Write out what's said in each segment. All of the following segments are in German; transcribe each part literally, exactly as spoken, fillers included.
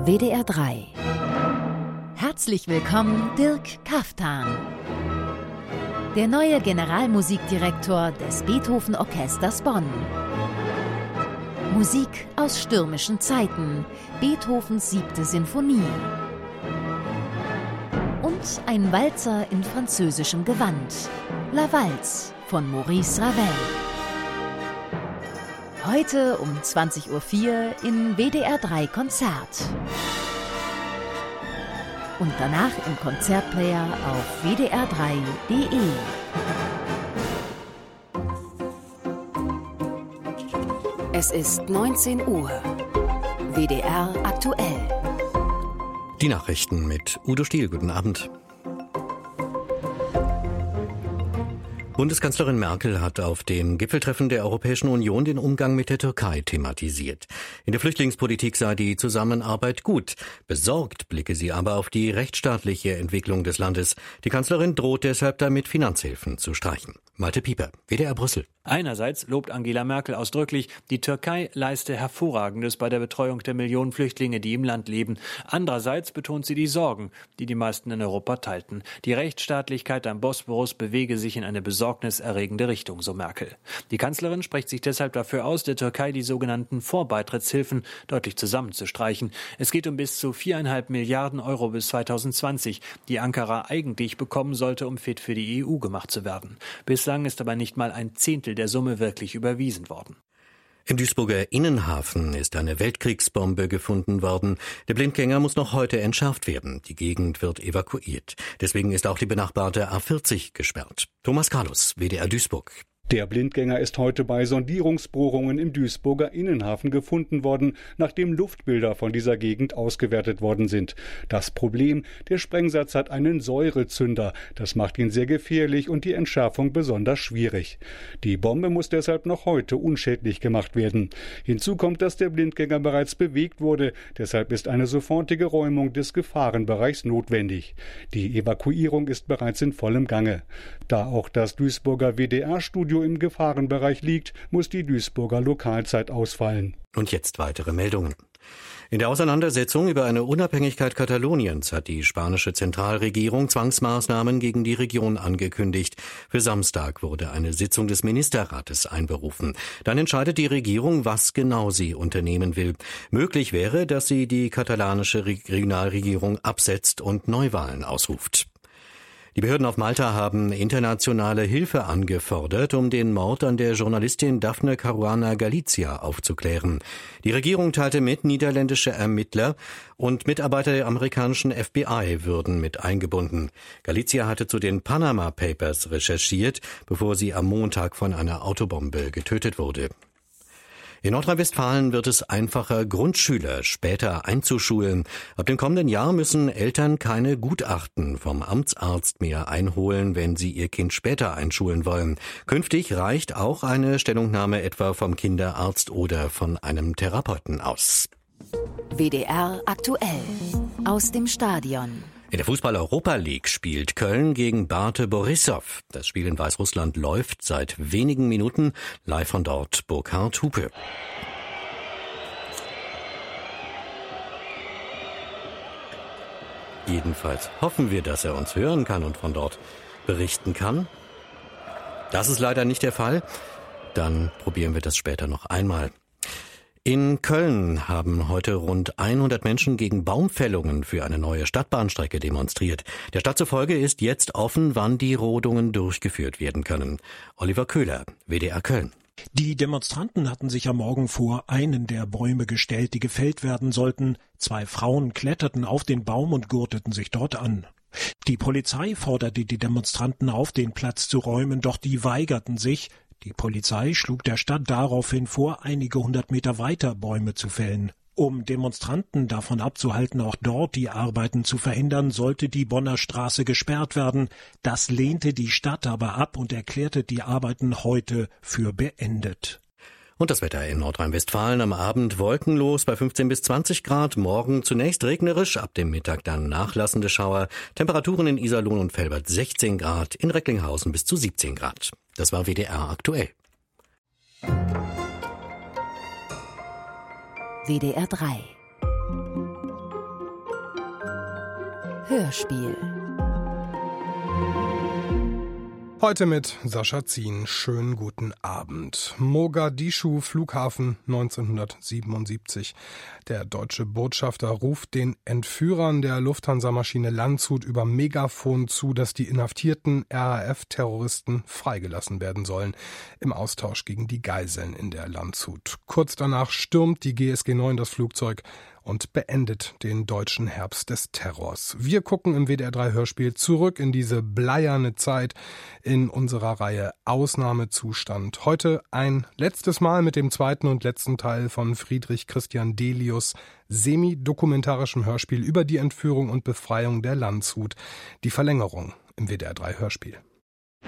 W D R drei. Herzlich willkommen, Dirk Kaftan. Der neue Generalmusikdirektor des Beethoven-Orchesters Bonn. Musik aus stürmischen Zeiten, Beethovens siebte Sinfonie. Und ein Walzer in französischem Gewand, La Valse von Maurice Ravel. Heute um zwanzig Uhr vier in W D R drei Konzert. Und danach im Konzertplayer auf w d r drei punkt d e. Es ist neunzehn Uhr. W D R aktuell. Die Nachrichten mit Udo Stiel. Guten Abend. Bundeskanzlerin Merkel hat auf dem Gipfeltreffen der Europäischen Union den Umgang mit der Türkei thematisiert. In der Flüchtlingspolitik sei die Zusammenarbeit gut. Besorgt blicke sie aber auf die rechtsstaatliche Entwicklung des Landes. Die Kanzlerin droht deshalb damit, Finanzhilfen zu streichen. Malte Pieper, W D R Brüssel. Einerseits lobt Angela Merkel ausdrücklich, die Türkei leiste Hervorragendes bei der Betreuung der Millionen Flüchtlinge, die im Land leben. Andererseits betont sie die Sorgen, die die meisten in Europa teilten. Die Rechtsstaatlichkeit am Bosporus bewege sich in eine besorgniserregende Richtung, so Merkel. Die Kanzlerin spricht sich deshalb dafür aus, der Türkei die sogenannten Vorbeitrittshilfen deutlich zusammenzustreichen. Es geht um bis zu viereinhalb Milliarden Euro bis zweitausendzwanzig, die Ankara eigentlich bekommen sollte, um fit für die E U gemacht zu werden. Bislang ist aber nicht mal ein Zehntel der Summe wirklich überwiesen worden. Im Duisburger Innenhafen ist eine Weltkriegsbombe gefunden worden. Der Blindgänger muss noch heute entschärft werden. Die Gegend wird evakuiert. Deswegen ist auch die benachbarte A vierzig gesperrt. Thomas Carlos, W D R Duisburg. Der Blindgänger ist heute bei Sondierungsbohrungen im Duisburger Innenhafen gefunden worden, nachdem Luftbilder von dieser Gegend ausgewertet worden sind. Das Problem, der Sprengsatz hat einen Säurezünder. Das macht ihn sehr gefährlich und die Entschärfung besonders schwierig. Die Bombe muss deshalb noch heute unschädlich gemacht werden. Hinzu kommt, dass der Blindgänger bereits bewegt wurde. Deshalb ist eine sofortige Räumung des Gefahrenbereichs notwendig. Die Evakuierung ist bereits in vollem Gange. Da auch das Duisburger W D R-Studio im Gefahrenbereich liegt, muss die Duisburger Lokalzeit ausfallen. Und jetzt weitere Meldungen. In der Auseinandersetzung über eine Unabhängigkeit Kataloniens hat die spanische Zentralregierung Zwangsmaßnahmen gegen die Region angekündigt. Für Samstag wurde eine Sitzung des Ministerrates einberufen. Dann entscheidet die Regierung, was genau sie unternehmen will. Möglich wäre, dass sie die katalanische Regionalregierung absetzt und Neuwahlen ausruft. Die Behörden auf Malta haben internationale Hilfe angefordert, um den Mord an der Journalistin Daphne Caruana Galizia aufzuklären. Die Regierung teilte mit, niederländische Ermittler und Mitarbeiter der amerikanischen F B I würden mit eingebunden. Galizia hatte zu den Panama Papers recherchiert, bevor sie am Montag von einer Autobombe getötet wurde. In Nordrhein-Westfalen wird es einfacher, Grundschüler später einzuschulen. Ab dem kommenden Jahr müssen Eltern keine Gutachten vom Amtsarzt mehr einholen, wenn sie ihr Kind später einschulen wollen. Künftig reicht auch eine Stellungnahme etwa vom Kinderarzt oder von einem Therapeuten aus. W D R aktuell. Aus dem Stadion. In der Fußball-Europa League spielt Köln gegen Bate Borisov. Das Spiel in Weißrussland läuft seit wenigen Minuten. Live von dort Burkhard Hupe. Jedenfalls hoffen wir, dass er uns hören kann und von dort berichten kann. Das ist leider nicht der Fall. Dann probieren wir das später noch einmal. In Köln haben heute rund hundert Menschen gegen Baumfällungen für eine neue Stadtbahnstrecke demonstriert. Der Stadt zufolge ist jetzt offen, wann die Rodungen durchgeführt werden können. Oliver Köhler, W D R Köln. Die Demonstranten hatten sich am Morgen vor einen der Bäume gestellt, die gefällt werden sollten. Zwei Frauen kletterten auf den Baum und gurteten sich dort an. Die Polizei forderte die Demonstranten auf, den Platz zu räumen, doch die weigerten sich. Die Polizei schlug der Stadt daraufhin vor, einige hundert Meter weiter Bäume zu fällen. Um Demonstranten davon abzuhalten, auch dort die Arbeiten zu verhindern, sollte die Bonner Straße gesperrt werden. Das lehnte die Stadt aber ab und erklärte die Arbeiten heute für beendet. Und das Wetter in Nordrhein-Westfalen am Abend wolkenlos bei fünfzehn bis zwanzig Grad. Morgen zunächst regnerisch, ab dem Mittag dann nachlassende Schauer. Temperaturen in Iserlohn und Velbert sechzehn Grad, in Recklinghausen bis zu siebzehn Grad. Das war W D R aktuell. W D R drei Hörspiel. Heute mit Sascha Zien. Schönen guten Abend. Mogadischu Flughafen neunzehnhundertsiebenundsiebzig. Der deutsche Botschafter ruft den Entführern der Lufthansa-Maschine Landshut über Megafon zu, dass die inhaftierten R A F-Terroristen freigelassen werden sollen, im Austausch gegen die Geiseln in der Landshut. Kurz danach stürmt die G S G neun das Flugzeug und beendet den deutschen Herbst des Terrors. Wir gucken im W D R drei Hörspiel zurück in diese bleierne Zeit in unserer Reihe Ausnahmezustand. Heute ein letztes Mal mit dem zweiten und letzten Teil von Friedrich Christian Delius' semi-dokumentarischem Hörspiel über die Entführung und Befreiung der Landshut. Die Verlängerung im W D R drei Hörspiel. Uh,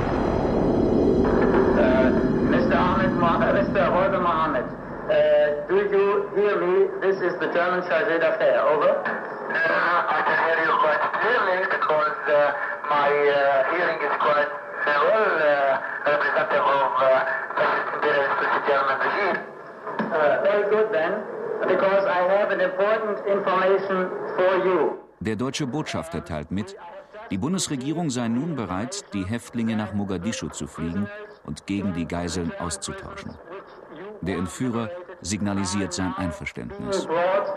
Mister Ahmed, Mister Walter Mohammed. Uh, do you hear me? This is the German Chargé d'Affaires. Over. Uh, I can hear you quite clearly because uh, my uh, hearing is quite uh, well uh, representative of uh, fascist imperialist German regime. Uh, very good then, because I have an important information for you. Der deutsche Botschafter teilt mit, die Bundesregierung sei nun bereit, die Häftlinge nach Mogadischu zu fliegen und gegen die Geiseln auszutauschen. Der Entführer signalisiert sein Einverständnis.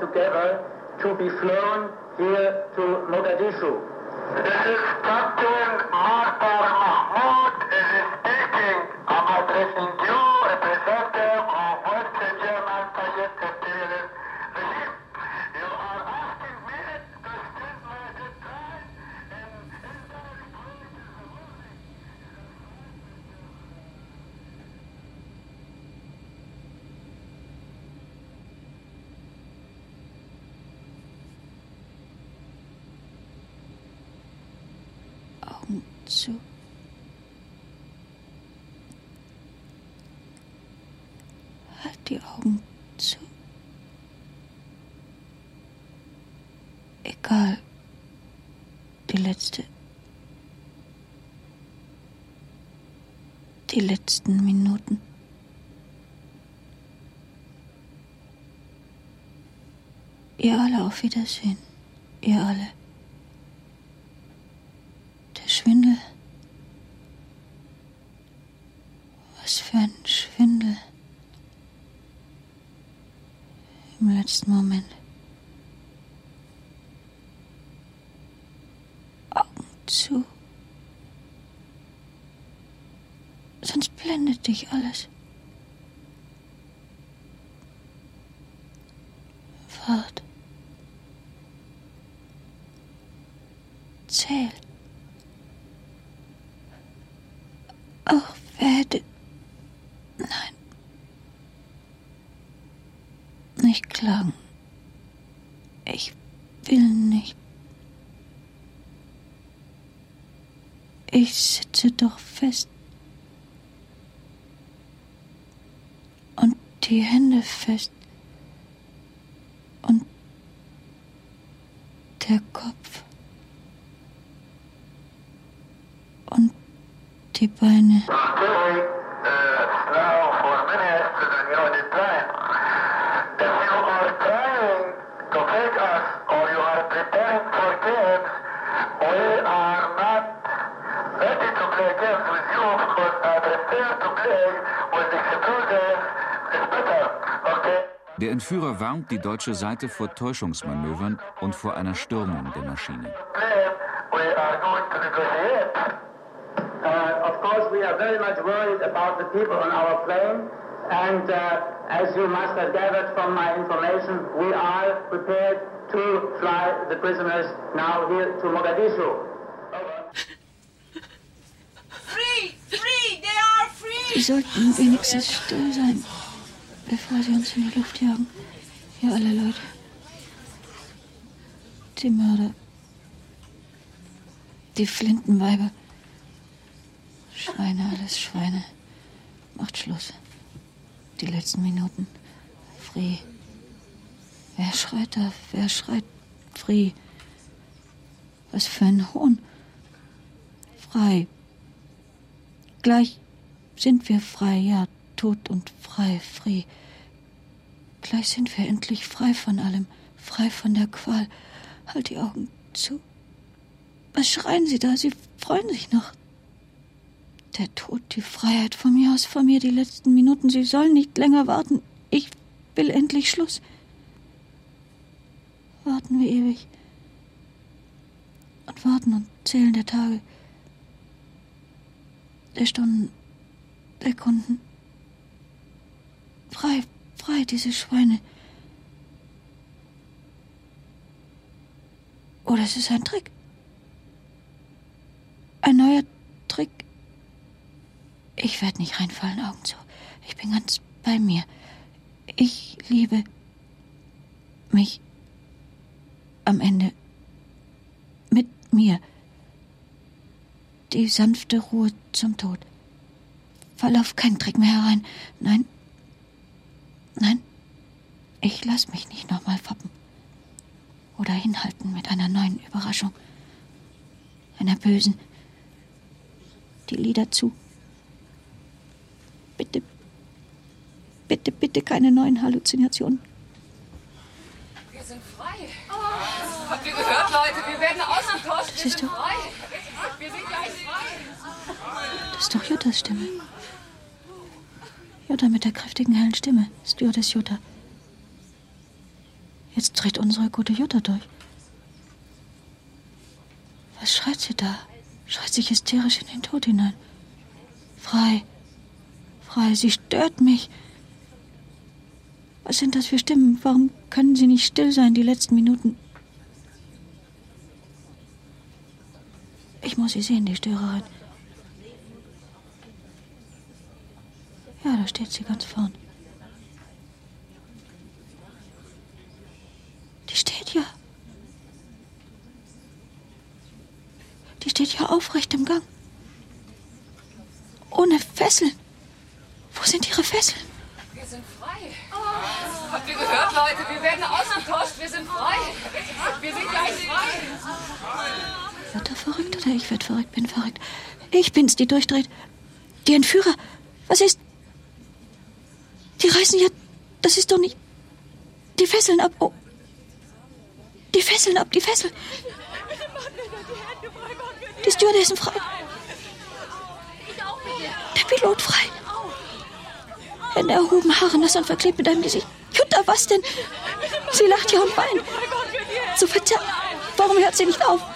Augen zu. Halt die Augen zu. Egal. Die letzte. Die letzten Minuten. Ihr alle, auf Wiedersehen. Ihr alle. Der Schwindel. Was für ein Schwindel. Im letzten Moment. Augen zu. Sonst blendet dich alles. Wart. Zähl. Ach, wer hätte... Nein. Nicht klagen. Ich will nicht. Ich sitze doch fest. Und die Hände fest. Und der Kopf. Und die Beine. Der Entführer warnt die deutsche Seite vor Täuschungsmanövern und vor einer Stürmung der Maschine. Uh, of course, we are very much worried about the people on our plane, and uh, as you must have gathered from my information, we are prepared to fly the prisoners now here to Mogadischu. Free! Free! They are free! Sie sollten wenigstens still sein, bevor sie uns in die Luft jagen. Hier alle Leute. Die Mörder. Die Flintenweiber. Schweine, alles Schweine. Macht Schluss. Die letzten Minuten. Free. Wer schreit da? Wer schreit free? Was für ein Hohn. Frei. Gleich sind wir frei, ja, tot und frei, free. Gleich sind wir endlich frei von allem, frei von der Qual. Halt die Augen zu. Was schreien Sie da? Sie freuen sich noch. Der Tod, die Freiheit, von mir aus, von mir die letzten Minuten. Sie sollen nicht länger warten. Ich will endlich Schluss. Warten wir ewig. Und warten und zählen der Tage, der Stunden, der Kunden. Frei, frei, diese Schweine. Oder es ist ein Trick. Ein neuer Trick. Ich werde nicht reinfallen, Augen zu. Ich bin ganz bei mir. Ich liebe mich am Ende mit mir. Die sanfte Ruhe zum Tod. Fall auf keinen Trick mehr herein. Nein, nein, ich lass mich nicht nochmal foppen. Oder hinhalten mit einer neuen Überraschung. Einer bösen. Die Lider zu. Bitte, bitte, bitte keine neuen Halluzinationen. Wir sind frei. Oh. Habt ihr gehört, Leute? Wir werden ausgetauscht. Das wir ist sind doch... frei. Wir sind gleich frei. Das ist doch Juttas Stimme. Jutta mit der kräftigen, hellen Stimme. Stewardess Jutta. Jetzt dreht unsere gute Jutta durch. Was schreit sie da? Schreit sich hysterisch in den Tod hinein. Frei. Frei. Sie stört mich. Was sind das für Stimmen? Warum können sie nicht still sein, die letzten Minuten? Ich muss sie sehen, die Störerin. Ja, da steht sie ganz vorn. Die steht ja. Die steht ja aufrecht im Gang. Ohne Fesseln. Wo sind ihre Fesseln? Wir sind frei. Oh. Habt ihr gehört, Leute? Wir werden ausgetauscht. Wir sind frei. Wir sind gleich frei. Wird er verrückt oder ich werd verrückt, bin verrückt. Ich bin's, die durchdreht. Die Entführer. Was ist? Die reißen ja... Das ist doch nicht... Die Fesseln ab. Oh. Die Fesseln ab, die Fesseln. Die Stewardessen frei. Der Pilot frei. Hände erhoben, Haare nass und verklebt mit einem Gesicht. Jutta, was denn? Sie lacht ja und weint. So verzerrt. Warum hört sie nicht auf?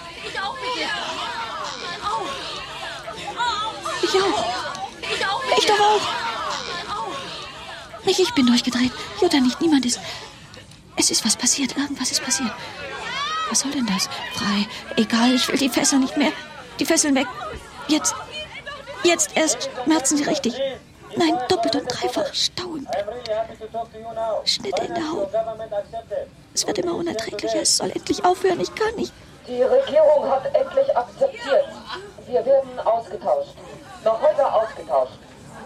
Ich auch. Ich doch auch. Nicht ich bin durchgedreht. Jutta nicht, niemand ist... Es ist was passiert, irgendwas ist passiert. Was soll denn das? Frei. Egal, ich will die Fesseln nicht mehr. Die Fesseln weg. Jetzt. Jetzt erst schmerzen sie richtig. Nein, doppelt und dreifach. Stau im Schnitte in der Haut. Es wird immer unerträglicher. Es soll endlich aufhören. Ich kann nicht. Die Regierung hat endlich akzeptiert. Wir werden ausgetauscht. Noch heute ausgetauscht.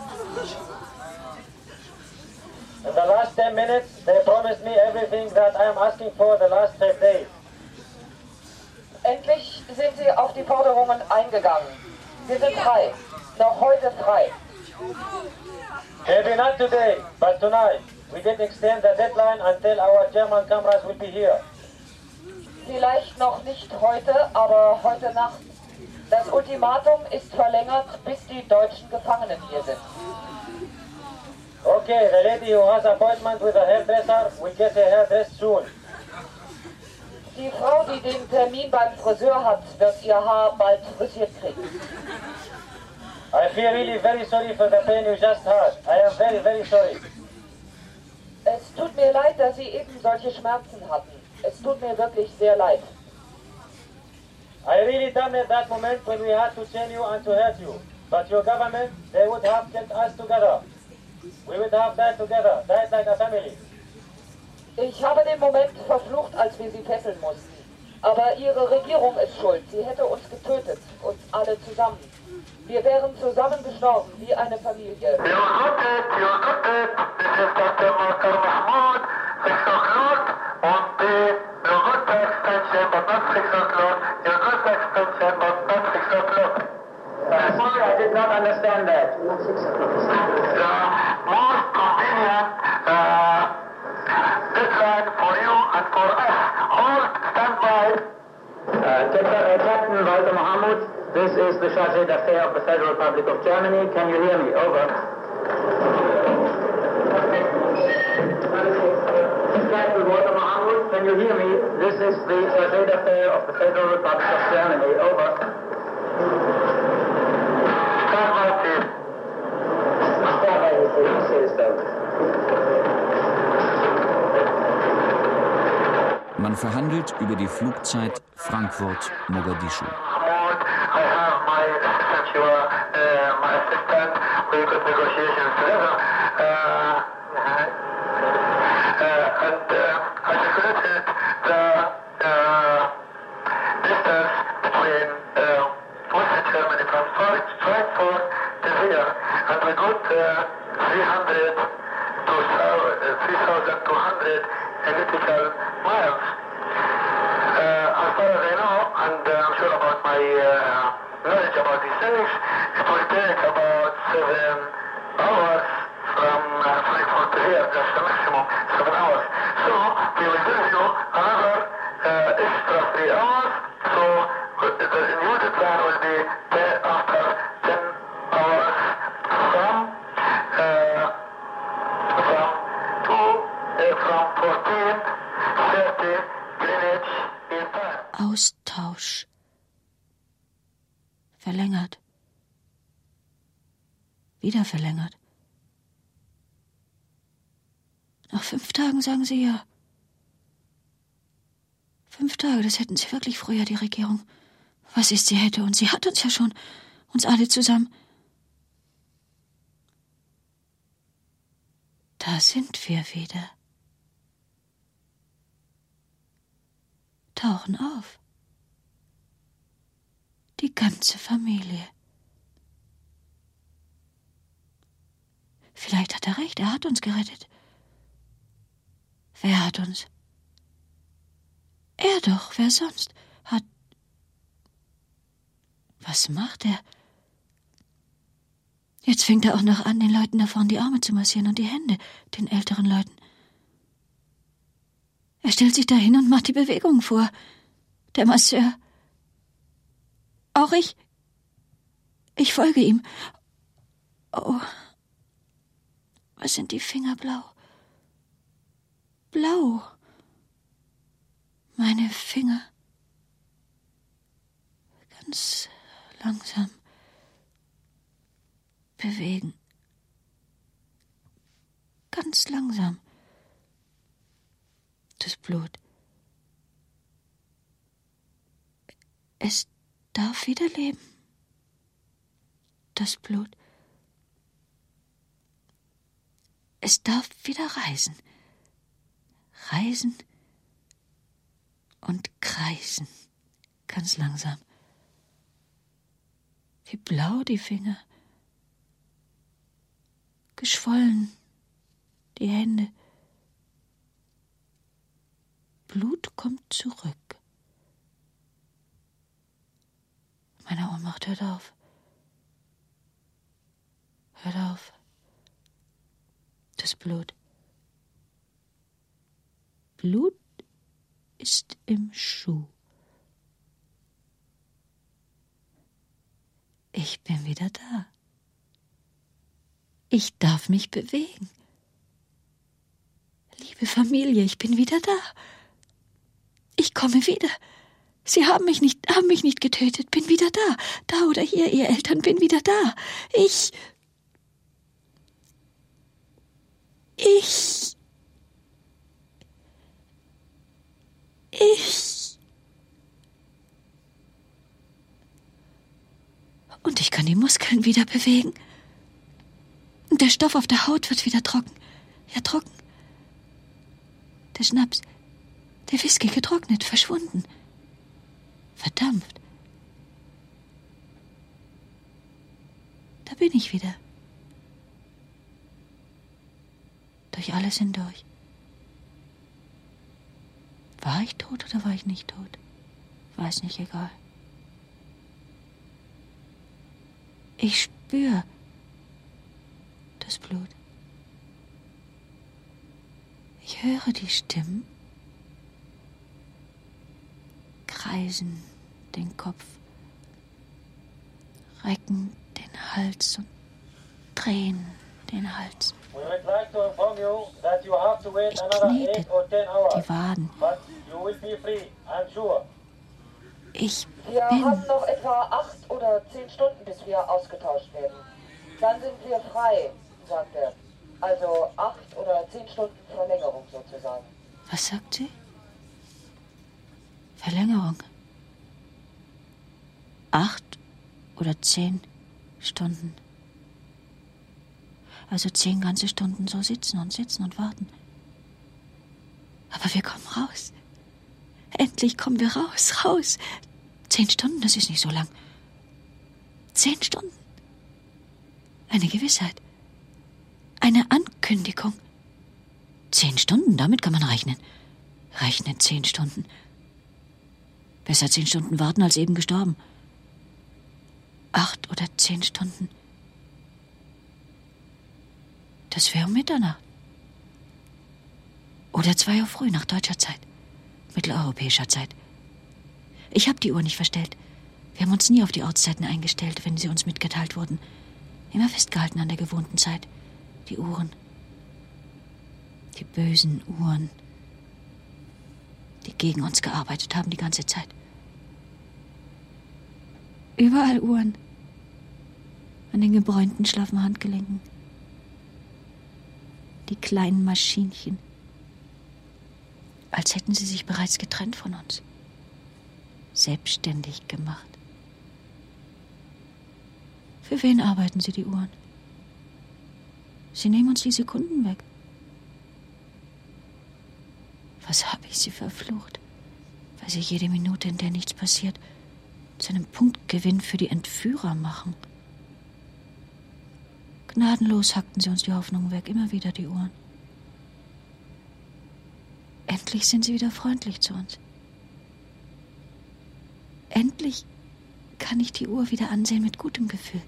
In the last ten minutes, they promised me everything that I am asking for the last five days. Endlich sind sie auf die Forderungen eingegangen. Wir sind frei. Noch heute frei. Maybe not today, but tonight. We did extend the deadline until our German cameras will be here. Vielleicht noch nicht heute, aber heute Nacht. Das Ultimatum ist verlängert, bis die deutschen Gefangenen hier sind. Okay, the lady who has appointment with a hairdresser will get her hair dressed soon. Die Frau, die den Termin beim Friseur hat, wird ihr Haar bald frisiert kriegen. I feel really very sorry for the pain you just had. I am very, very sorry. Es tut mir leid, dass Sie eben solche Schmerzen hatten. Es tut mir wirklich sehr leid. I really done at that moment when we had to chain you and to hurt you. But your government, they would have kept us together. We would have died together, died like a family. Ich habe den Moment verflucht, als wir sie fesseln mussten. Aber Ihre Regierung ist schuld. Sie hätte uns getötet, uns alle zusammen. Wir wären zusammen gestorben, wie eine Familie. Sorry, I did not understand that. The most convenient uh, deadline for you and for us. Hold, stand by. Uh, Captain Wollte This is the Chargé d'Affaires of the Federal Republic of Germany. Can you hear me? Over. Captain Walter Mahmoud, can you hear me? This is the Chargé d'Affaires of the Federal Republic of Germany. Over. Start by, please. Start by, please. Man verhandelt über die Flugzeit Frankfurt-Mogadischu. I have my assistant, you are uh, my assistant. We got negotiations together. Uh, uh, and uh, I calculated the uh, distance between uh, Western Germany from Frankfurt to here, and we got uh, three hundred to three thousand two hundred elliptical miles. Uh, as far as I know, and uh, I'm sure about my uh, knowledge about these things, it will take about seven hours from uh, Frankfurt to here, just the maximum seven hours. So we will give you another uh, extra three hours. So the new plan will be there after ten hours from uh, from two uh, from fourteen thirty Greenwich. Austausch. Verlängert. Wieder verlängert. Nach fünf Tagen sagen Sie ja. Fünf Tage, das hätten Sie wirklich früher, die Regierung. Was ist, sie hätte uns? Sie hat uns ja schon. Uns alle zusammen. Da sind wir wieder. Tauchen auf. Die ganze Familie. Vielleicht hat er recht, er hat uns gerettet. Wer hat uns? Er doch, wer sonst hat... Was macht er? Jetzt fängt er auch noch an, den Leuten da vorne die Arme zu massieren und die Hände, den älteren Leuten. Er stellt sich dahin und macht die Bewegungen vor. Der Masseur. Auch ich. Ich folge ihm. Oh. Was sind die Finger blau? Blau. Meine Finger. Ganz langsam bewegen. Ganz langsam. Das Blut. Es darf wieder leben. Das Blut. Es darf wieder reisen. Reisen und kreisen. Ganz langsam. Wie blau die Finger. Geschwollen. Die Hände. Blut kommt zurück. Meine Ohnmacht hört auf. Hört auf. Das Blut. Blut ist im Schuh. Ich bin wieder da. Ich darf mich bewegen. Liebe Familie, ich bin wieder da. Ich komme wieder. Sie haben mich nicht, haben mich nicht getötet. Bin wieder da. Da oder hier, ihr Eltern, bin wieder da. Ich... Ich... Ich... Und ich kann die Muskeln wieder bewegen. Und der Stoff auf der Haut wird wieder trocken. Ja, trocken. Der Schnaps, der Whisky getrocknet, verschwunden. Verdampft. Da bin ich wieder. Durch alles hindurch. War ich tot oder war ich nicht tot? War es nicht egal. Ich spüre das Blut. Ich höre die Stimmen kreisen den Kopf. strecken den Hals und drehen den Hals. We would like to inform you that you have to wait Ich another knete eight or ten hours. die Waden. But you will be free, I'm sure. Ich Wir bin... haben noch etwa acht oder zehn Stunden, bis wir ausgetauscht werden. Dann sind wir frei, sagt er. Also acht oder zehn Stunden Verlängerung sozusagen. Was sagt sie? Verlängerung. Acht oder zehn Stunden. Also zehn ganze Stunden so sitzen und sitzen und warten. Aber wir kommen raus. Endlich kommen wir raus, raus. Zehn Stunden, das ist nicht so lang. Zehn Stunden. Eine Gewissheit. Eine Ankündigung. Zehn Stunden, damit kann man rechnen. Rechnen zehn Stunden. Besser zehn Stunden warten als eben gestorben. Acht oder zehn Stunden. Das wäre um Mitternacht. Oder zwei Uhr früh nach deutscher Zeit. Mitteleuropäischer Zeit. Ich habe die Uhr nicht verstellt. Wir haben uns nie auf die Ortszeiten eingestellt, wenn sie uns mitgeteilt wurden. Immer festgehalten an der gewohnten Zeit. Die Uhren. Die bösen Uhren, die gegen uns gearbeitet haben die ganze Zeit. Überall Uhren. An den gebräunten, schlaffen Handgelenken. Die kleinen Maschinchen. Als hätten sie sich bereits getrennt von uns. Selbstständig gemacht. Für wen arbeiten sie, die Uhren? Sie nehmen uns die Sekunden weg. Was habe ich sie verflucht? Weil sie jede Minute, in der nichts passiert, zu einem Punktgewinn für die Entführer machen. Gnadenlos hackten sie uns die Hoffnung weg, immer wieder die Uhren. Endlich sind sie wieder freundlich zu uns. Endlich kann ich die Uhr wieder ansehen mit gutem Gefühl.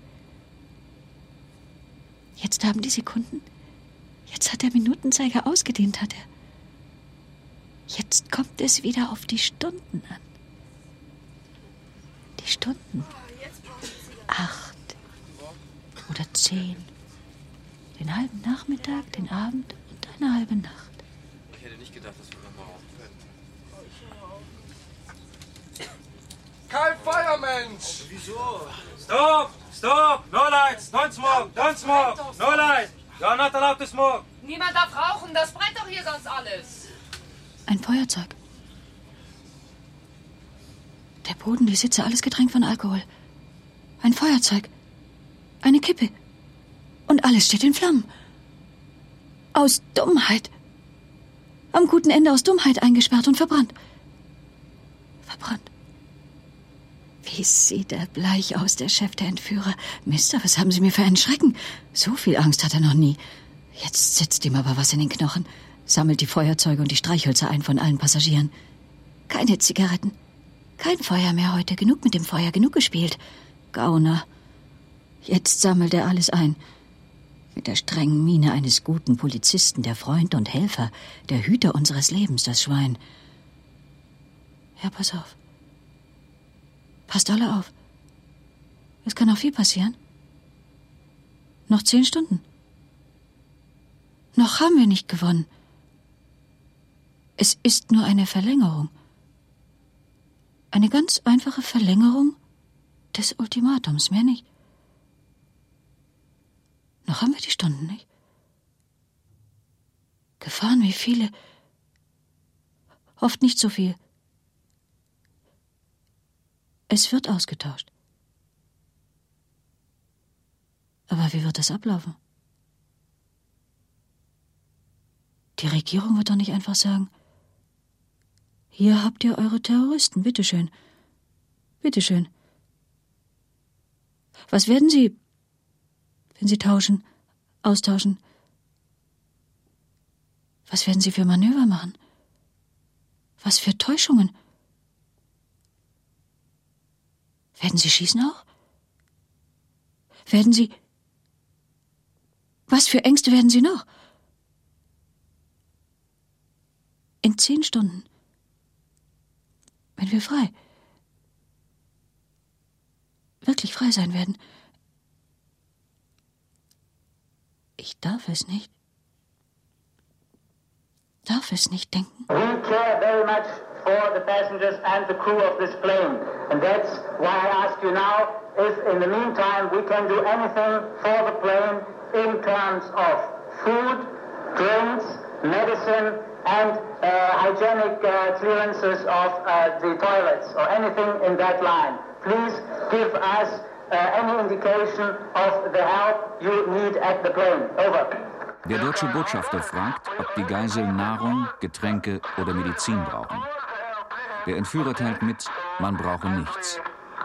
Jetzt haben die Sekunden, jetzt hat der Minutenzeiger ausgedehnt, hat er. Jetzt kommt es wieder auf die Stunden an. Die Stunden. Acht oder zehn. Den halben Nachmittag, den Abend und eine halbe Nacht. Ich hätte nicht gedacht, dass wir noch mal rauchen können. Kein Feuer, Mensch! Wieso? Stop! Stop! No lights! Don't smoke! Don't smoke! No lights! You are not allowed to smoke! Niemand darf rauchen, das brennt doch hier sonst alles. Ein Feuerzeug. Der Boden, die Sitze, alles getränkt von Alkohol. Ein Feuerzeug. Eine Kippe. Und alles steht in Flammen. Aus Dummheit. Am guten Ende aus Dummheit eingesperrt und verbrannt. Verbrannt. Wie sieht er bleich aus, der Chef der Entführer. Mister, was haben Sie mir für einen Schrecken? So viel Angst hat er noch nie. Jetzt sitzt ihm aber was in den Knochen. Sammelt die Feuerzeuge und die Streichhölzer ein von allen Passagieren. Keine Zigaretten. Kein Feuer mehr heute. Genug mit dem Feuer, genug gespielt. Gauner. Jetzt sammelt er alles ein. Mit der strengen Miene eines guten Polizisten, der Freund und Helfer, der Hüter unseres Lebens, das Schwein. Ja, pass auf. Passt alle auf. Es kann auch viel passieren. Noch zehn Stunden. Noch haben wir nicht gewonnen. Es ist nur eine Verlängerung. Eine ganz einfache Verlängerung des Ultimatums, mehr nicht. Noch haben wir die Stunden nicht. Gefahren wie viele. Oft nicht so viel. Es wird ausgetauscht. Aber wie wird das ablaufen? Die Regierung wird doch nicht einfach sagen, hier habt ihr eure Terroristen, bitteschön. Bitteschön. Was werden Sie, wenn Sie tauschen, austauschen? Was werden Sie für Manöver machen? Was für Täuschungen? Werden Sie schießen auch? Werden Sie... Was für Ängste werden Sie noch? In zehn Stunden. Wenn wir frei. wirklich frei sein werden. Ich darf es nicht. Darf es nicht denken. We care very much for the passengers and the crew of this plane. And that's why I ask you now if in the meantime we can do anything for the plane in terms of food, drinks, medicine and uh, hygienic uh, clearances of uh, the toilets or anything in that line. Please give us uh, any indication of the help you need at the plane. Over. Der deutsche Botschafter fragt, ob die Geiseln Nahrung, Getränke oder Medizin brauchen. Der Entführer teilt mit, man brauche nichts.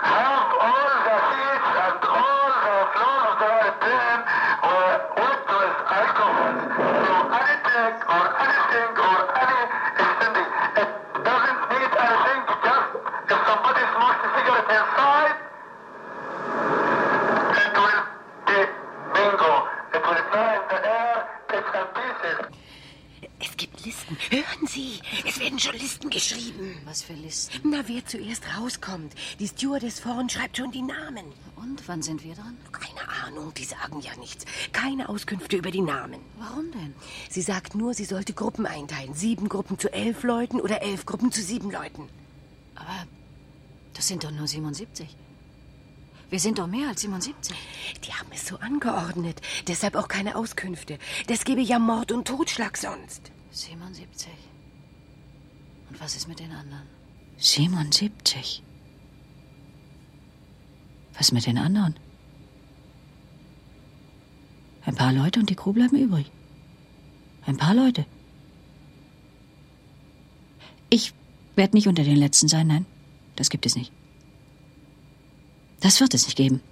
Es gibt Listen. Hören Sie, es werden schon Listen geschrieben. Was für Listen? Na, wer zuerst rauskommt. Die Stewardess vorn schreibt schon die Namen. Und, wann sind wir dran? Keine Ahnung, die sagen ja nichts. Keine Auskünfte über die Namen. Warum denn? Sie sagt nur, sie sollte Gruppen einteilen. Sieben Gruppen zu elf Leuten oder elf Gruppen zu sieben Leuten. Aber das sind doch nur siebenundsiebzig. Wir sind doch mehr als siebenundsiebzig. Die haben es so angeordnet. Deshalb auch keine Auskünfte. Das gäbe ja Mord und Totschlag sonst. siebenundsiebzig. Und was ist mit den anderen? siebenundsiebzig. Was mit den anderen? Ein paar Leute und die Crew bleiben übrig. Ein paar Leute. Ich werde nicht unter den Letzten sein, nein. Das gibt es nicht. Das wird es nicht geben.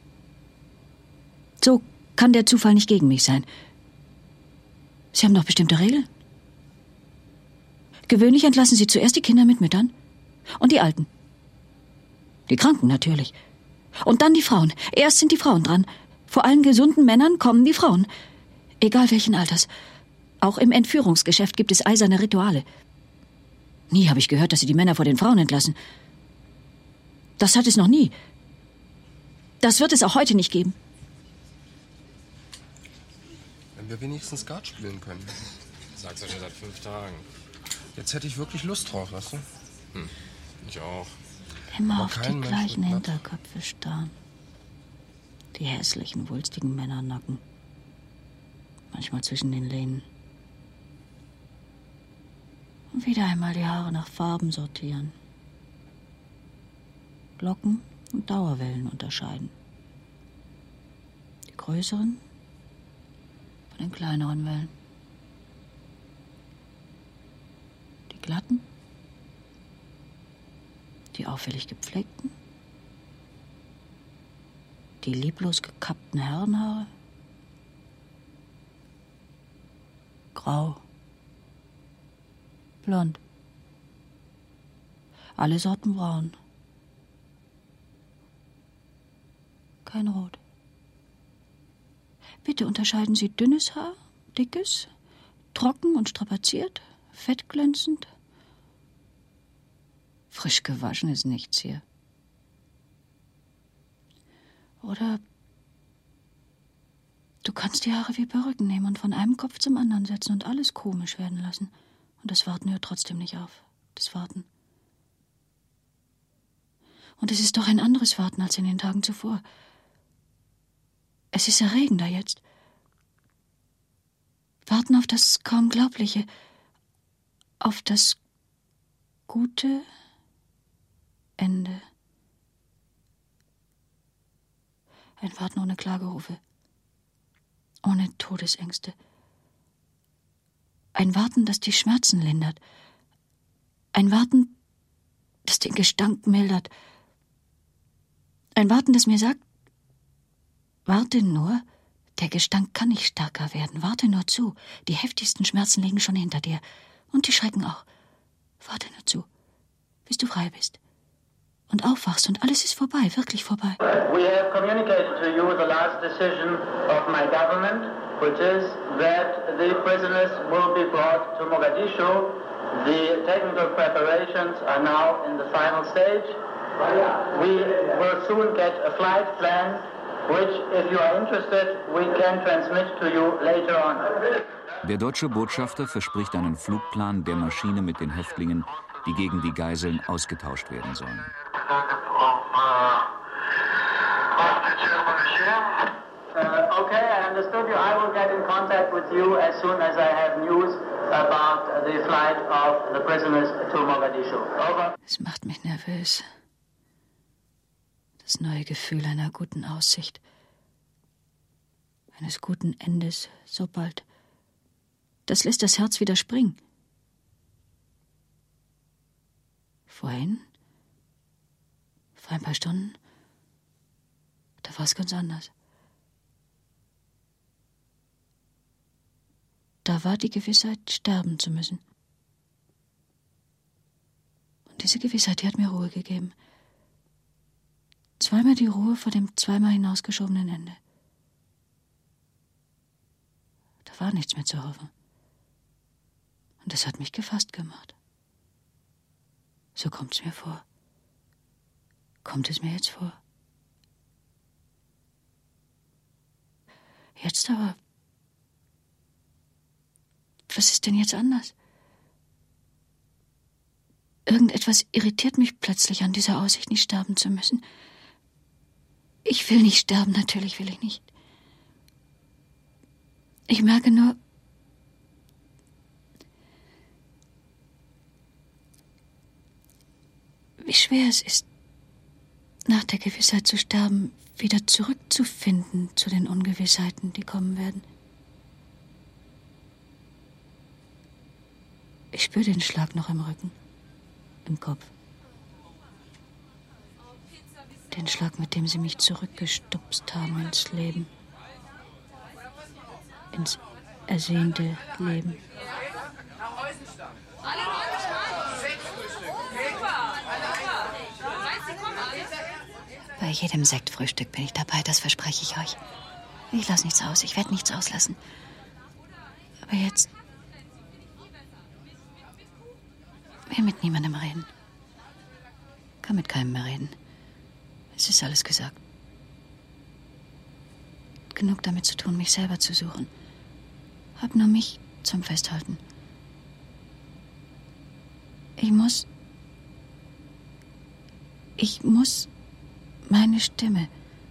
So kann der Zufall nicht gegen mich sein. Sie haben doch bestimmte Regeln. Gewöhnlich entlassen Sie zuerst die Kinder mit Müttern und die Alten. Die Kranken natürlich. Und dann die Frauen. Erst sind die Frauen dran. Vor allen gesunden Männern kommen die Frauen. Egal welchen Alters. Auch im Entführungsgeschäft gibt es eiserne Rituale. Nie habe ich gehört, dass Sie die Männer vor den Frauen entlassen. Das hat es noch nie. Das wird es auch heute nicht geben. Wenn wir wenigstens Skat spielen können. Sag's ja schon seit fünf Tagen. Jetzt hätte ich wirklich Lust drauf, weißt du? Hm, ich auch. Immer Aber auf die kein Mensch gleichen wird Hinterköpfe starren. Die hässlichen, wulstigen Männernacken. Manchmal zwischen den Lehnen. Und wieder einmal die Haare nach Farben sortieren. Locken und Dauerwellen unterscheiden. Die größeren von den kleineren Wellen. Die glatten, die auffällig gepflegten, die lieblos gekappten Herrenhaare, grau, blond, alle Sorten braun. Kein Rot. Bitte unterscheiden Sie dünnes Haar, dickes, trocken und strapaziert, fettglänzend. Frisch gewaschen ist nichts hier. Oder du kannst die Haare wie Perücken nehmen und von einem Kopf zum anderen setzen und alles komisch werden lassen. Und das Warten hört trotzdem nicht auf. Das Warten. Und es ist doch ein anderes Warten als in den Tagen zuvor. Es ist erregender jetzt. Warten auf das kaum Glaubliche, auf das gute Ende. Ein Warten ohne Klagerufe, ohne Todesängste. Ein Warten, das die Schmerzen lindert. Ein Warten, das den Gestank mildert. Ein Warten, das mir sagt, warte nur, der Gestank kann nicht stärker werden. Warte nur zu. Die heftigsten Schmerzen liegen schon hinter dir. Und die Schrecken auch. Warte nur zu, bis du frei bist. Und aufwachst und alles ist vorbei, wirklich vorbei. We have communicated to you the last decision of my government, which is that the prisoners will be brought to Mogadischu. The technical preparations are now in the final stage. We will soon get a flight plan, which, if you are interested, we can transmit to you later on. Der deutsche Botschafter verspricht einen Flugplan der Maschine mit den Häftlingen, die gegen die Geiseln ausgetauscht werden sollen. Uh, okay, I understood you. I will get in contact with you as soon as I have news about the flight of the prisoners to Mogadischu. Over. Es macht mich nervös. Das neue Gefühl einer guten Aussicht. Eines guten Endes, so bald. Das lässt das Herz wieder springen. Vorhin, vor ein paar Stunden, da war es ganz anders. Da war die Gewissheit, sterben zu müssen. Und diese Gewissheit, die hat mir Ruhe gegeben. Zweimal die Ruhe vor dem zweimal hinausgeschobenen Ende. Da war nichts mehr zu hoffen. Und das hat mich gefasst gemacht. So kommt es mir vor. Kommt es mir jetzt vor. Jetzt aber... Was ist denn jetzt anders? Irgendetwas irritiert mich plötzlich an dieser Aussicht, nicht sterben zu müssen. Ich will nicht sterben, natürlich will ich nicht. Ich merke nur, wie schwer es ist, nach der Gewissheit zu sterben, wieder zurückzufinden zu den Ungewissheiten, die kommen werden. Ich spüre den Schlag noch im Rücken, im Kopf. Den Schlag, mit dem sie mich zurückgestupst haben ins Leben. Ins ersehnte Leben. Bei jedem Sektfrühstück bin ich dabei, das verspreche ich euch. Ich lasse nichts aus, ich werde nichts auslassen. Aber jetzt... will mit niemandem reden. Kann mit keinem mehr reden. Es ist alles gesagt. Genug damit zu tun, mich selber zu suchen. Hab nur mich zum Festhalten. Ich muss... Ich muss meine Stimme...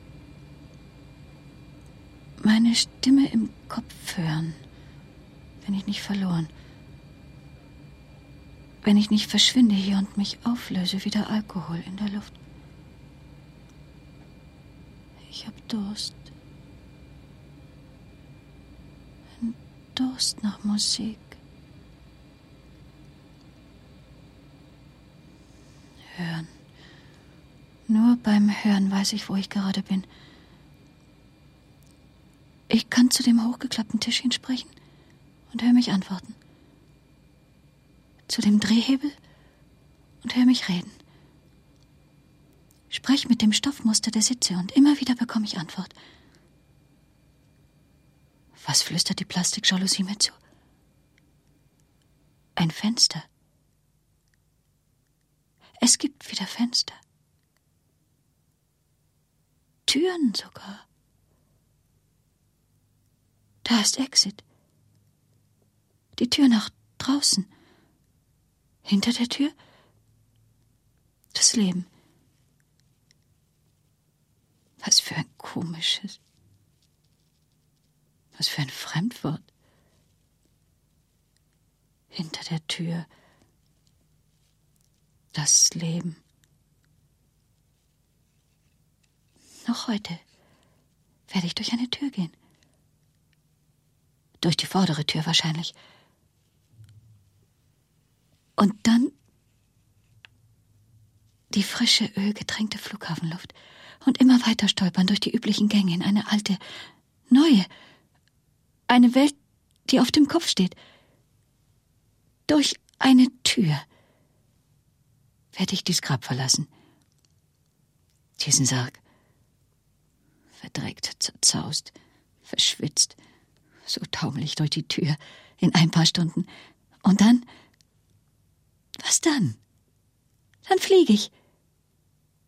meine Stimme im Kopf hören. Bin ich nicht verloren. Wenn ich nicht verschwinde hier und mich auflöse wie der Alkohol in der Luft. Ich hab Durst. Ein Durst nach Musik. Hören. Nur beim Hören weiß ich, wo ich gerade bin. Ich kann zu dem hochgeklappten Tisch hinsprechen und höre mich antworten. Zu dem Drehhebel und höre mich reden. Sprech mit dem Stoffmuster der Sitze und immer wieder bekomme ich Antwort. Was flüstert die Plastikjalousie mir zu? Ein Fenster. Es gibt wieder Fenster. Türen sogar. Da ist Exit. Die Tür nach draußen. Hinter der Tür das Leben. Was für ein komisches, was für ein Fremdwort. Hinter der Tür das Leben. Noch heute werde ich durch eine Tür gehen. Durch die vordere Tür wahrscheinlich. Und dann die frische, ölgetränkte Flughafenluft und immer weiter stolpern durch die üblichen Gänge in eine alte, neue, eine Welt, die auf dem Kopf steht. Durch eine Tür werde ich dies Grab verlassen. Diesen Sarg. Verdreckt, zerzaust, verschwitzt. So taumel ich durch die Tür in ein paar Stunden. Und dann... Was dann? Dann fliege ich.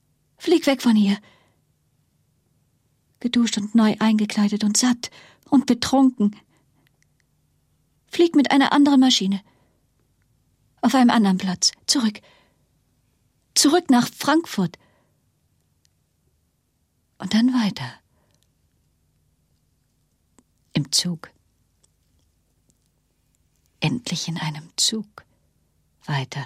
Flieg weg von hier. Geduscht und neu eingekleidet und satt und betrunken. Flieg mit einer anderen Maschine. Auf einem anderen Platz. Zurück. Zurück nach Frankfurt. Und dann weiter. Im Zug. Endlich in einem Zug. Weiter.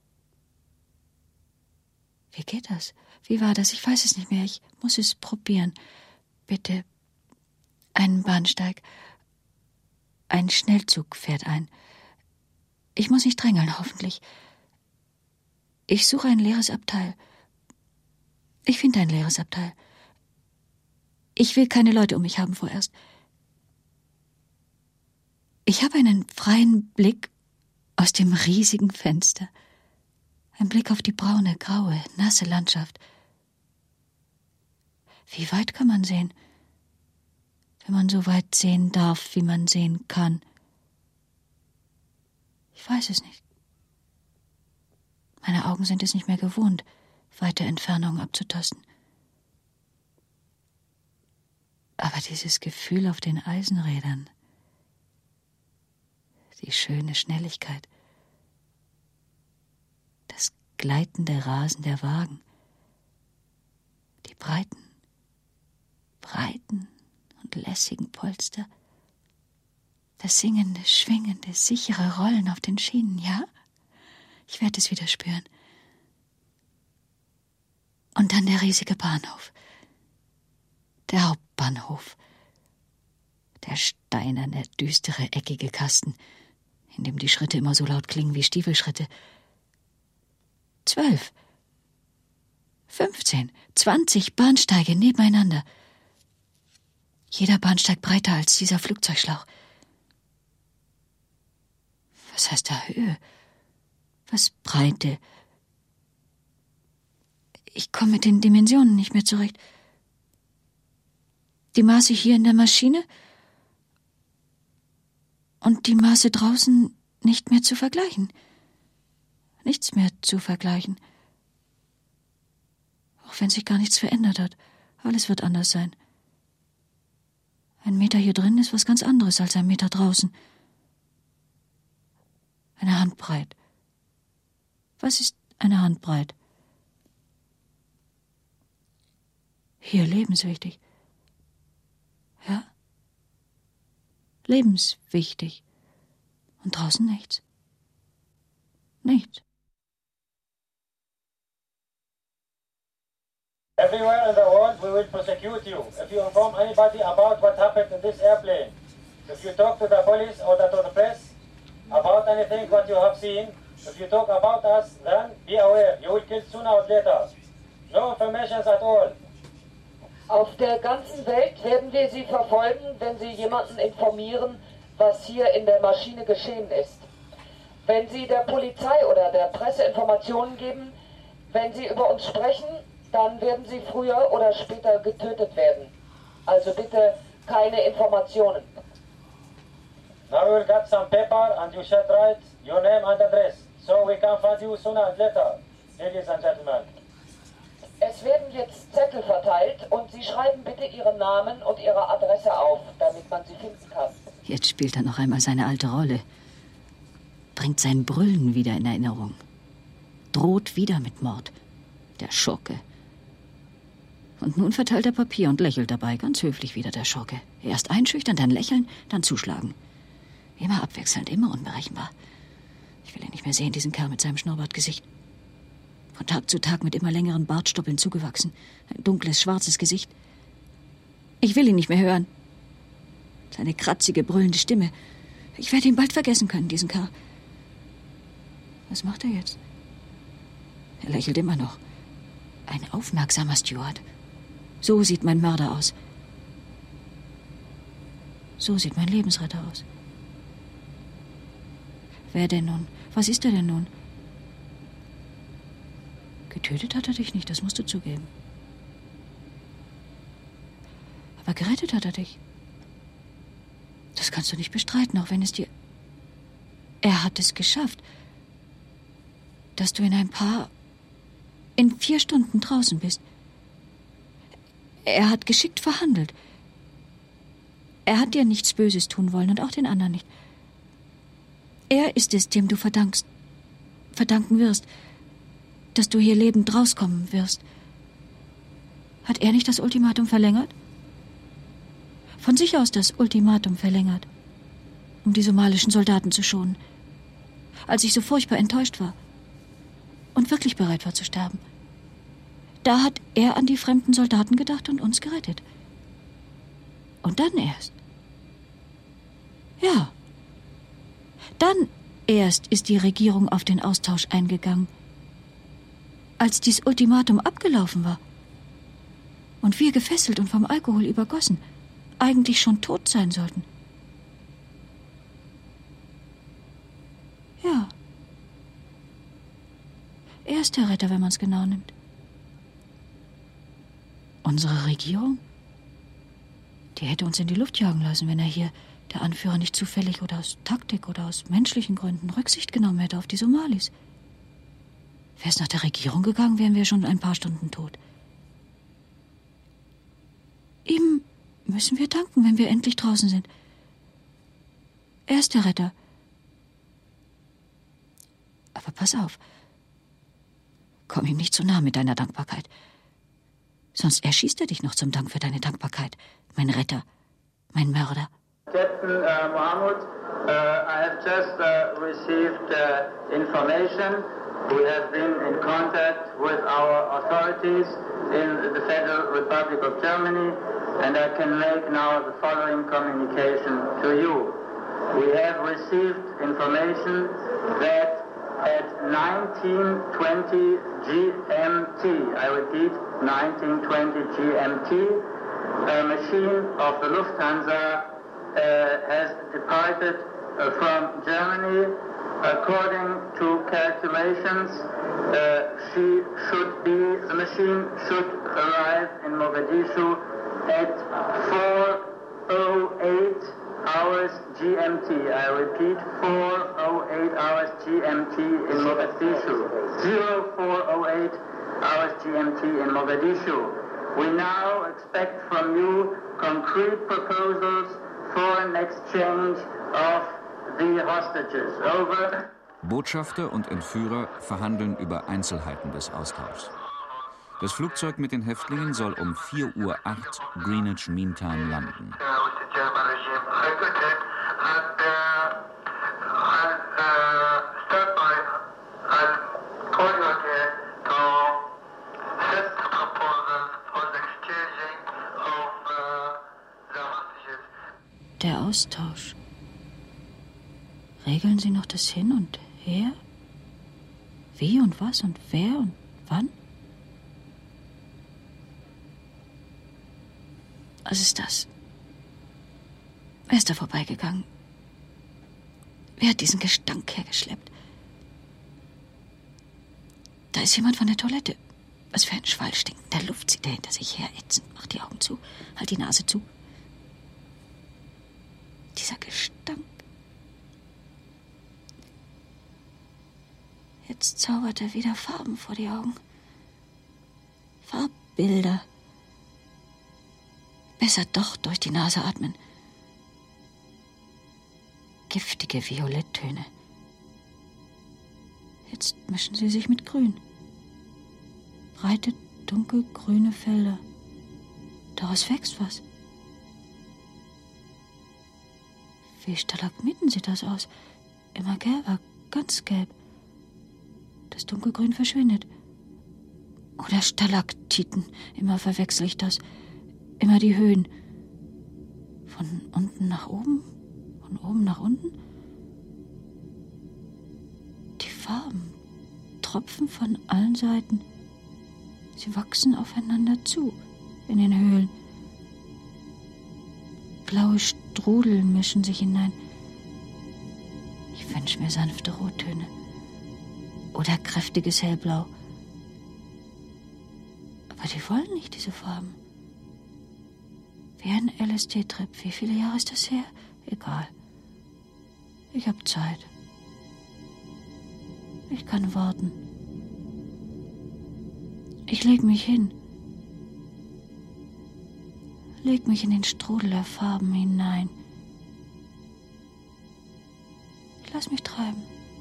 Wie geht das? Wie war das? Ich weiß es nicht mehr. Ich muss es probieren. Bitte. Einen Bahnsteig. Ein Schnellzug fährt ein. Ich muss nicht drängeln, hoffentlich. Ich suche ein leeres Abteil. Ich finde ein leeres Abteil. Ich will keine Leute um mich haben vorerst. Ich habe einen freien Blick aus dem riesigen Fenster. Ein Blick auf die braune, graue, nasse Landschaft. Wie weit kann man sehen? Wenn man so weit sehen darf, wie man sehen kann. Ich weiß es nicht. Meine Augen sind es nicht mehr gewohnt, weite Entfernungen abzutasten. Aber dieses Gefühl auf den Eisenrädern, die schöne Schnelligkeit, das gleitende Rasen der Wagen, die breiten, breiten und lässigen Polster, das singende, schwingende, sichere Rollen auf den Schienen, ja? Ich werde es wieder spüren. Und dann der riesige Bahnhof. Der Hauptbahnhof. Der steinerne, düstere, eckige Kasten, in dem die Schritte immer so laut klingen wie Stiefelschritte. Zwölf, fünfzehn, zwanzig Bahnsteige nebeneinander. Jeder Bahnsteig breiter als dieser Flugzeugschlauch. Was heißt da Höhe? Was Breite? Ich komme mit den Dimensionen nicht mehr zurecht. Die Maße hier in der Maschine und die Maße draußen nicht mehr zu vergleichen. Nichts mehr zu vergleichen. Auch wenn sich gar nichts verändert hat. Alles wird anders sein. Ein Meter hier drin ist was ganz anderes als ein Meter draußen. Eine Handbreit. Was ist eine Handbreit? Hier lebenswichtig. Ja? Lebenswichtig. Und draußen nichts. Nichts. Everywhere in the world we will prosecute you if you inform anybody about what happened in this airplane. If you talk to the police or to the press about anything what you have seen, if you talk about us, then be aware, you will kill sooner or later. No information at all. Auf der ganzen Welt werden wir Sie verfolgen, wenn Sie jemanden informieren, was hier in der Maschine geschehen ist. Wenn Sie der Polizei oder der Presse Informationen geben, wenn Sie über uns sprechen, dann werden Sie früher oder später getötet werden. Also bitte keine Informationen. Now you will get some paper and you shall write your name and address, so we can find you sooner and later, ladies and gentlemen. Es werden jetzt Zettel verteilt und Sie schreiben bitte Ihren Namen und Ihre Adresse auf, damit man Sie finden kann. Jetzt spielt er noch einmal seine alte Rolle. Bringt sein Brüllen wieder in Erinnerung. Droht wieder mit Mord. Der Schurke. Und nun verteilt er Papier und lächelt dabei, ganz höflich wieder der Schurke. Erst einschüchtern, dann lächeln, dann zuschlagen. Immer abwechselnd, immer unberechenbar. Ich will ihn nicht mehr sehen, diesen Kerl mit seinem Schnurrbartgesicht. Von Tag zu Tag mit immer längeren Bartstoppeln zugewachsen. Ein dunkles, schwarzes Gesicht. Ich will ihn nicht mehr hören. Seine kratzige, brüllende Stimme. Ich werde ihn bald vergessen können, diesen Kerl. Was macht er jetzt? Er lächelt immer noch. Ein aufmerksamer Steward. So sieht mein Mörder aus. So sieht mein Lebensretter aus. Wer denn nun? Was ist er denn nun? Getötet hat er dich nicht, das musst du zugeben. Aber gerettet hat er dich. Das kannst du nicht bestreiten, auch wenn es dir... Er hat es geschafft, dass du in ein paar... in vier Stunden draußen bist. Er hat geschickt verhandelt. Er hat dir nichts Böses tun wollen und auch den anderen nicht. Er ist es, dem du verdankst, verdanken wirst, dass du hier lebend rauskommen wirst. Hat er nicht das Ultimatum verlängert? Von sich aus das Ultimatum verlängert, um die somalischen Soldaten zu schonen, als ich so furchtbar enttäuscht war und wirklich bereit war zu sterben. Da hat er an die fremden Soldaten gedacht und uns gerettet. Und dann erst. Ja. Dann erst ist die Regierung auf den Austausch eingegangen. Als dies Ultimatum abgelaufen war und wir gefesselt und vom Alkohol übergossen eigentlich schon tot sein sollten. Ja. Er ist der Retter, wenn man es genau nimmt. Unsere Regierung? Die hätte uns in die Luft jagen lassen, wenn er hier, der Anführer, nicht zufällig oder aus Taktik oder aus menschlichen Gründen Rücksicht genommen hätte auf die Somalis. Wäre es nach der Regierung gegangen, wären wir schon ein paar Stunden tot. Ihm müssen wir danken, wenn wir endlich draußen sind. Er ist der Retter. Aber pass auf. Komm ihm nicht zu nah mit deiner Dankbarkeit. Sonst erschießt er dich noch zum Dank für deine Dankbarkeit. Mein Retter, mein Mörder. Captain uh, Mohammed, uh, I have just uh, received uh, information. We have been in contact with our authorities in the Federal Republic of Germany, and I can make now the following communication to you. We have received information that at nineteen twenty G M T, I repeat, nineteen twenty G M T, a machine of the Lufthansa uh, has departed uh, from Germany. According to calculations, uh, she should be, the machine should arrive in Mogadishu at four oh eight hours G M T. I repeat, four oh eight hours G M T in Mogadishu. zero four oh eight hours G M T in Mogadishu. We now expect from you concrete proposals for an exchange of the hostages. Over. Botschafter und Entführer verhandeln über Einzelheiten des Austauschs. Das Flugzeug mit den Häftlingen soll um vier Uhr acht Greenwich Mean Time landen. Der Austausch. Regeln Sie noch das Hin und Her? Wie und was und wer und wann? Was ist das? Wer ist da vorbeigegangen? Wer hat diesen Gestank hergeschleppt? Da ist jemand von der Toilette. Was für ein Schwall stinkender Luft zieht er hinter sich her. Ätzend. Mach die Augen zu. Halt die Nase zu. Dieser Gestank. Jetzt zaubert er wieder Farben vor die Augen. Farbbilder. Besser doch durch die Nase atmen. Giftige Violetttöne. Jetzt mischen sie sich mit Grün. Breite, dunkelgrüne Felder. Daraus wächst was. Wie Stalagmiten sieht das aus. Immer gelber, ganz gelb. Das Dunkelgrün verschwindet. Oder Stalaktiten. Immer verwechsel ich das. Immer die Höhen. Von unten nach oben. Von oben nach unten. Die Farben tropfen von allen Seiten. Sie wachsen aufeinander zu in den Höhlen. Blaue Strudel mischen sich hinein. Ich wünsche mir sanfte Rottöne. Oder kräftiges Hellblau. Aber die wollen nicht diese Farben. Wie ein L S D-Trip. Wie viele Jahre ist das her? Egal. Ich habe Zeit. Ich kann warten. Ich leg mich hin. Leg mich in den Strudel der Farben hinein. Lass mich treiben.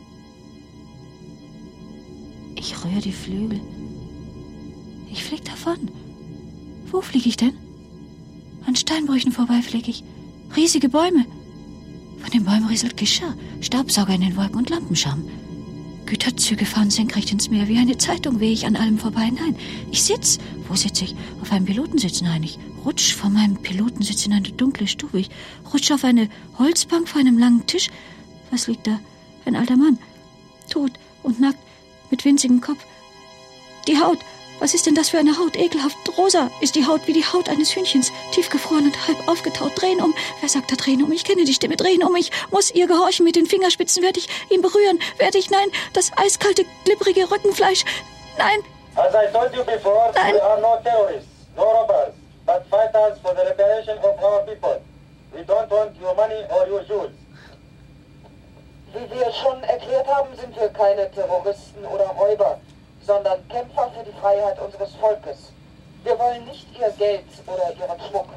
Ich rühre die Flügel. Ich flieg davon. Wo fliege ich denn? An Steinbrüchen vorbei fliege ich. Riesige Bäume. Von den Bäumen rieselt Geschirr, Staubsauger in den Wolken und Lampenschaum. Güterzüge fahren senkrecht ins Meer. Wie eine Zeitung wehe ich an allem vorbei. Nein, ich sitz. Wo sitze ich? Auf einem Pilotensitz? Nein, ich rutsch von meinem Pilotensitz in eine dunkle Stube. Ich rutsch auf eine Holzbank vor einem langen Tisch. Was liegt da? Ein alter Mann. Tot und nackt, mit winzigem Kopf. Die Haut. Was ist denn das für eine Haut? Ekelhaft rosa ist die Haut wie die Haut eines Hühnchens. Tiefgefroren und halb aufgetaut. Drehen um. Wer sagt da drehen um? Ich kenne die Stimme. Drehen um. Ich muss ihr gehorchen mit den Fingerspitzen. Werde ich ihn berühren? Werde ich? Nein. Das eiskalte, glibbrige Rückenfleisch. Nein. As I told you before, Nein. we are no terrorists, no robbers, but fighters for the liberation of our people. We don't want your money or your jewels. Wie wir schon erklärt haben, sind wir keine Terroristen oder Räuber, sondern Kämpfer für die Freiheit unseres Volkes. Wir wollen nicht ihr Geld oder ihren Schmuck.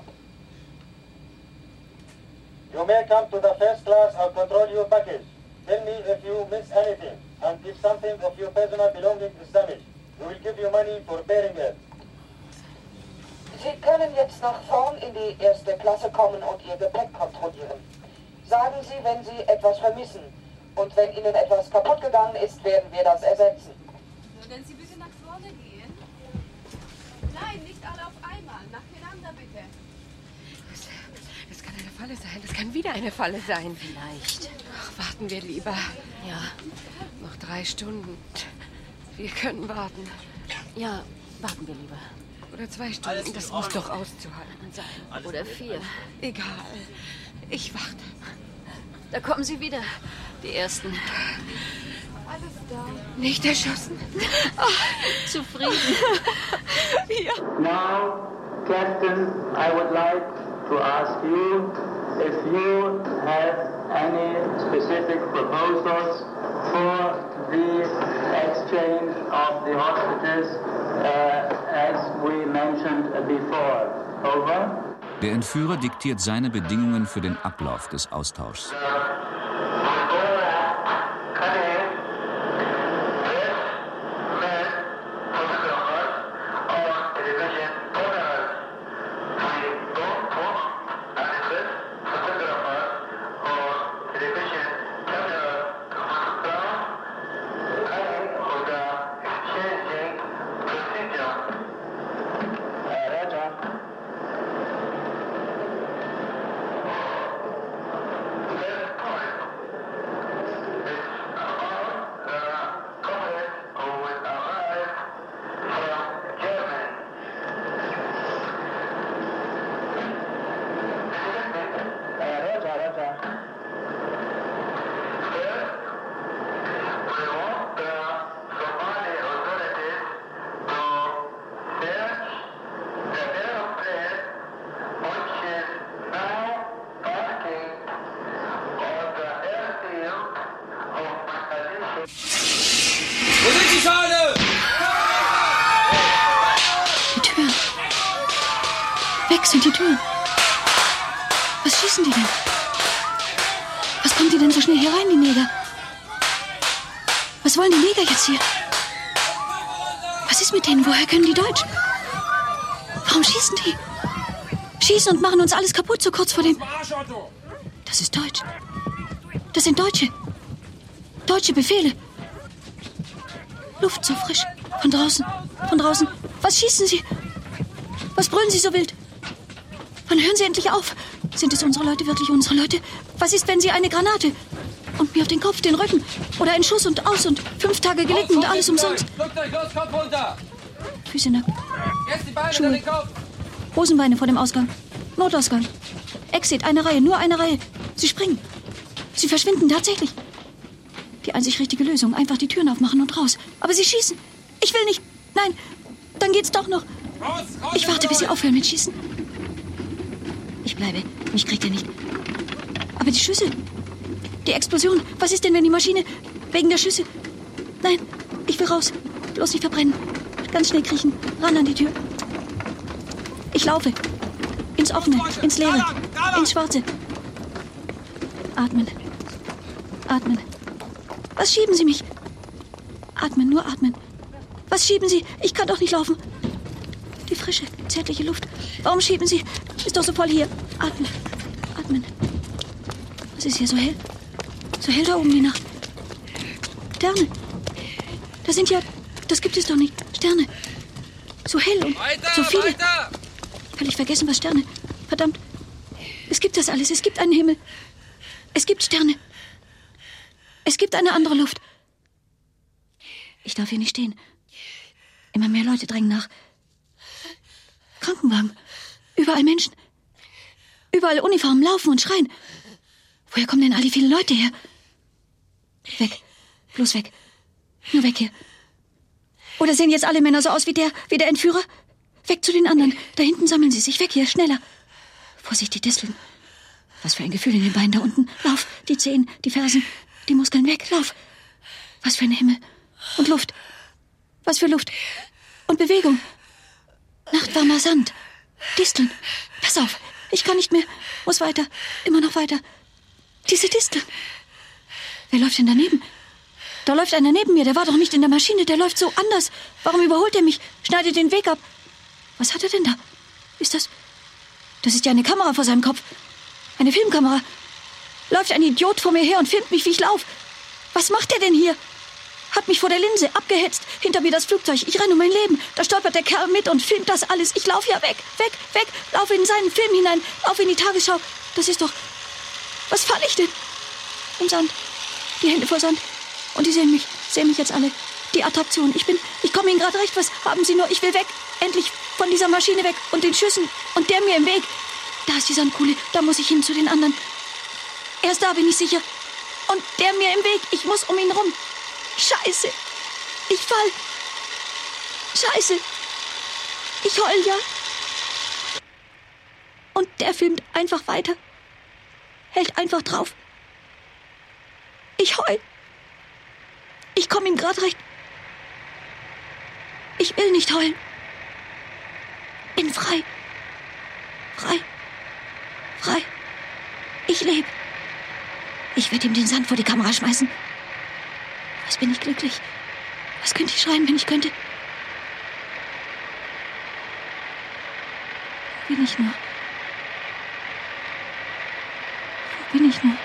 You may come to the first class, I'll control your baggage. Tell me if you miss anything, and if something of your personal belongings is damaged. We will give you money for bearing it. Sie können jetzt nach vorn in die erste Klasse kommen und Ihr Gepäck kontrollieren. Sagen Sie, wenn Sie etwas vermissen. Und wenn Ihnen etwas kaputt gegangen ist, werden wir das ersetzen. Nur wenn Sie bitte nach vorne gehen. Nein, nicht alle auf einmal. Nacheinander bitte. Das, das kann eine Falle sein. Das kann wieder eine Falle sein. Vielleicht. Ach, warten wir lieber. Ja. Noch drei Stunden. Wir können warten. Ja, warten wir lieber. Oder zwei Stunden. Das muss doch auszuhalten sein. Oder vier. Egal. Ich warte. Da kommen sie wieder. Die Ersten. Alles da. Nicht erschossen. Oh, zufrieden. Ja. Now, Captain, I would like to ask you if you have any specific proposals for the exchange of the hostages uh, as we mentioned before. Over. Der Entführer diktiert seine Bedingungen für den Ablauf des Austauschs. Sind die Türen. Was schießen die denn? Was kommt die denn so schnell hier rein, die Neger? Was wollen die Neger jetzt hier? Was ist mit denen? Woher können die Deutsch? Warum schießen die? Schießen und machen uns alles kaputt, so kurz vor dem... Das ist Deutsch. Das sind Deutsche. Deutsche Befehle. Luft so frisch. Von draußen. Von draußen. Was schießen sie? Was brüllen sie so wild? Wann hören Sie endlich auf? Sind es unsere Leute, wirklich unsere Leute? Was ist, wenn Sie eine Granate und mir auf den Kopf, den Rücken oder ein Schuss und aus und fünf Tage gelitten und alles umsonst? Füße nackt. Schuhe. Hosenbeine vor dem Ausgang. Notausgang. Exit, eine Reihe, nur eine Reihe. Sie springen. Sie verschwinden tatsächlich. Die einzig richtige Lösung, einfach die Türen aufmachen und raus. Aber Sie schießen. Ich will nicht. Nein, dann geht's doch noch. Ich warte, bis Sie aufhören mit Schießen. Ich bleibe. Mich kriegt ihr nicht. Aber die Schüsse. Die Explosion. Was ist denn, wenn die Maschine... Wegen der Schüsse... Nein, ich will raus. Bloß nicht verbrennen. Ganz schnell kriechen. Ran an die Tür. Ich laufe. Ins ins Offene, ins Leere, ins Schwarze. Atmen. Atmen. Was schieben Sie mich? Atmen, nur atmen. Was schieben Sie? Ich kann doch nicht laufen. Die frische, zärtliche Luft. Warum schieben Sie? Ist doch so voll hier. Atmen. Atmen. Was ist hier so hell? So hell da oben die Nacht. Sterne. Da sind ja... Das gibt es doch nicht. Sterne. So hell und weiter, so viele. Weiter. Völlig vergessen, was Sterne... Verdammt. Es gibt das alles. Es gibt einen Himmel. Es gibt Sterne. Es gibt eine andere Luft. Ich darf hier nicht stehen. Immer mehr Leute drängen nach. Krankenwagen. Überall Menschen. Überall Uniformen, laufen und schreien. Woher kommen denn all die vielen Leute her? Weg. Bloß weg. Nur weg hier. Oder sehen jetzt alle Männer so aus wie der, wie der Entführer? Weg zu den anderen. Da hinten sammeln sie sich. Weg hier, schneller. Vorsicht, die Disteln. Was für ein Gefühl in den Beinen da unten. Lauf, die Zehen, die Fersen, die Muskeln weg. Lauf. Was für ein Himmel. Und Luft. Was für Luft. Und Bewegung. Nachtwarmer Sand. Disteln. Pass auf. Ich kann nicht mehr. Muss weiter. Immer noch weiter. Diese Disteln. Wer läuft denn daneben? Da läuft einer neben mir. Der war doch nicht in der Maschine. Der läuft so anders. Warum überholt er mich? Schneidet den Weg ab. Was hat er denn da? Ist das... Das ist ja eine Kamera vor seinem Kopf. Eine Filmkamera. Läuft ein Idiot vor mir her und filmt mich, wie ich laufe. Was macht er denn hier? Hat mich vor der Linse abgehetzt. Hinter mir das Flugzeug. Ich renne um mein Leben. Da stolpert der Kerl mit und filmt das alles. Ich laufe ja weg, weg, weg. Laufe in seinen Film hinein. Laufe in die Tagesschau. Das ist doch... Was falle ich denn? Im Sand. Die Hände voll Sand. Und die sehen mich. Sehen mich jetzt alle. Die Attraktion. Ich bin... Ich komme Ihnen gerade recht. Was haben Sie nur? Ich will weg. Endlich von dieser Maschine weg. Und den Schüssen. Und der mir im Weg. Da ist die Sandkuhle. Da muss ich hin zu den anderen. Erst da bin ich sicher. Und der mir im Weg. Ich muss um ihn rum. Scheiße. Ich fall. Scheiße. Ich heul, ja. Und der filmt einfach weiter. Hält einfach drauf. Ich heul. Ich komme ihm gerade recht. Ich will nicht heulen. Bin frei. Frei. Frei. Ich lebe. Ich werde ihm den Sand vor die Kamera schmeißen. Was bin ich glücklich. Was könnte ich schreien, wenn ich könnte? Wo bin ich nur? Wo bin ich nur?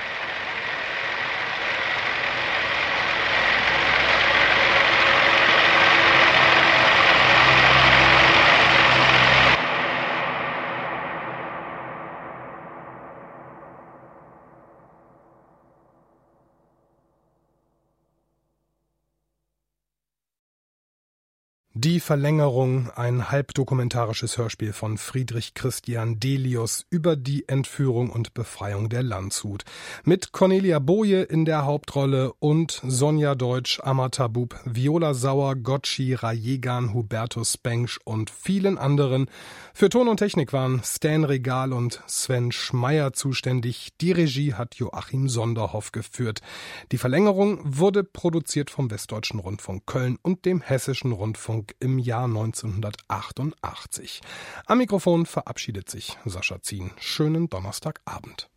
Die Verlängerung, ein halbdokumentarisches Hörspiel von Friedrich Christian Delius über die Entführung und Befreiung der Landshut. Mit Cornelia Boje in der Hauptrolle und Sonja Deutsch, Amata Bub, Viola Sauer, Gotchi, Rajegan, Hubertus Bengsch und vielen anderen. Für Ton und Technik waren Stan Regal und Sven Schmeier zuständig. Die Regie hat Joachim Sonderhoff geführt. Die Verlängerung wurde produziert vom Westdeutschen Rundfunk Köln und dem Hessischen Rundfunk im Jahr neunzehnhundertachtundachtzig. Am Mikrofon verabschiedet sich Sascha Zien. Schönen Donnerstagabend.